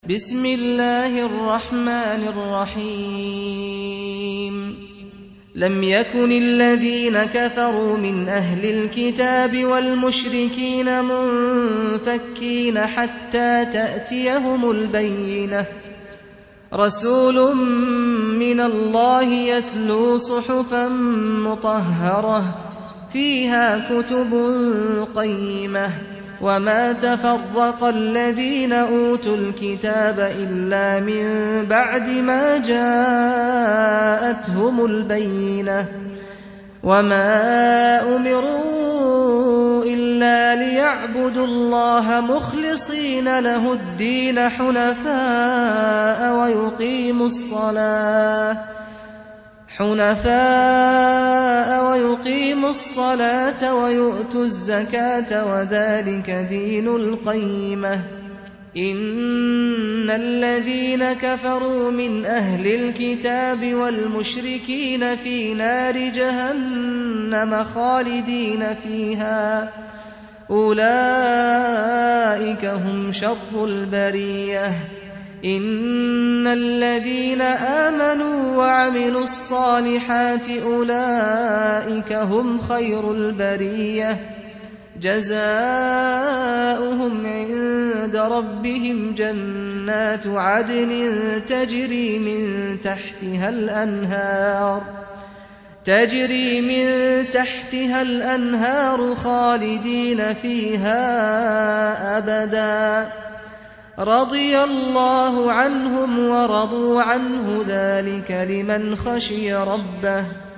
بسم الله الرحمن الرحيم لم يكن الذين كفروا من أهل الكتاب والمشركين منفكين حتى تأتيهم البينة رسول من الله يتلو صحفا مطهرة فيها كتب قيمة وما تفرق الذين أوتوا الكتاب إلا من بعد ما جاءتهم البينة وما أمروا إلا ليعبدوا الله مخلصين له الدين حنفاء ويقيموا الصلاة ويؤتوا الزكاة وذلك دين القيمة إن الذين كفروا من أهل الكتاب والمشركين في نار جهنم خالدين فيها أولئك هم شر البرية إن الذين آمنوا وعملوا الصالحات أولئك هم خير البرية جزاؤهم عند ربهم جنات عدن تجري من تحتها الأنهار خالدين فيها أبدا رضي الله عنهم ورضوا عنه ذلك لمن خشي ربه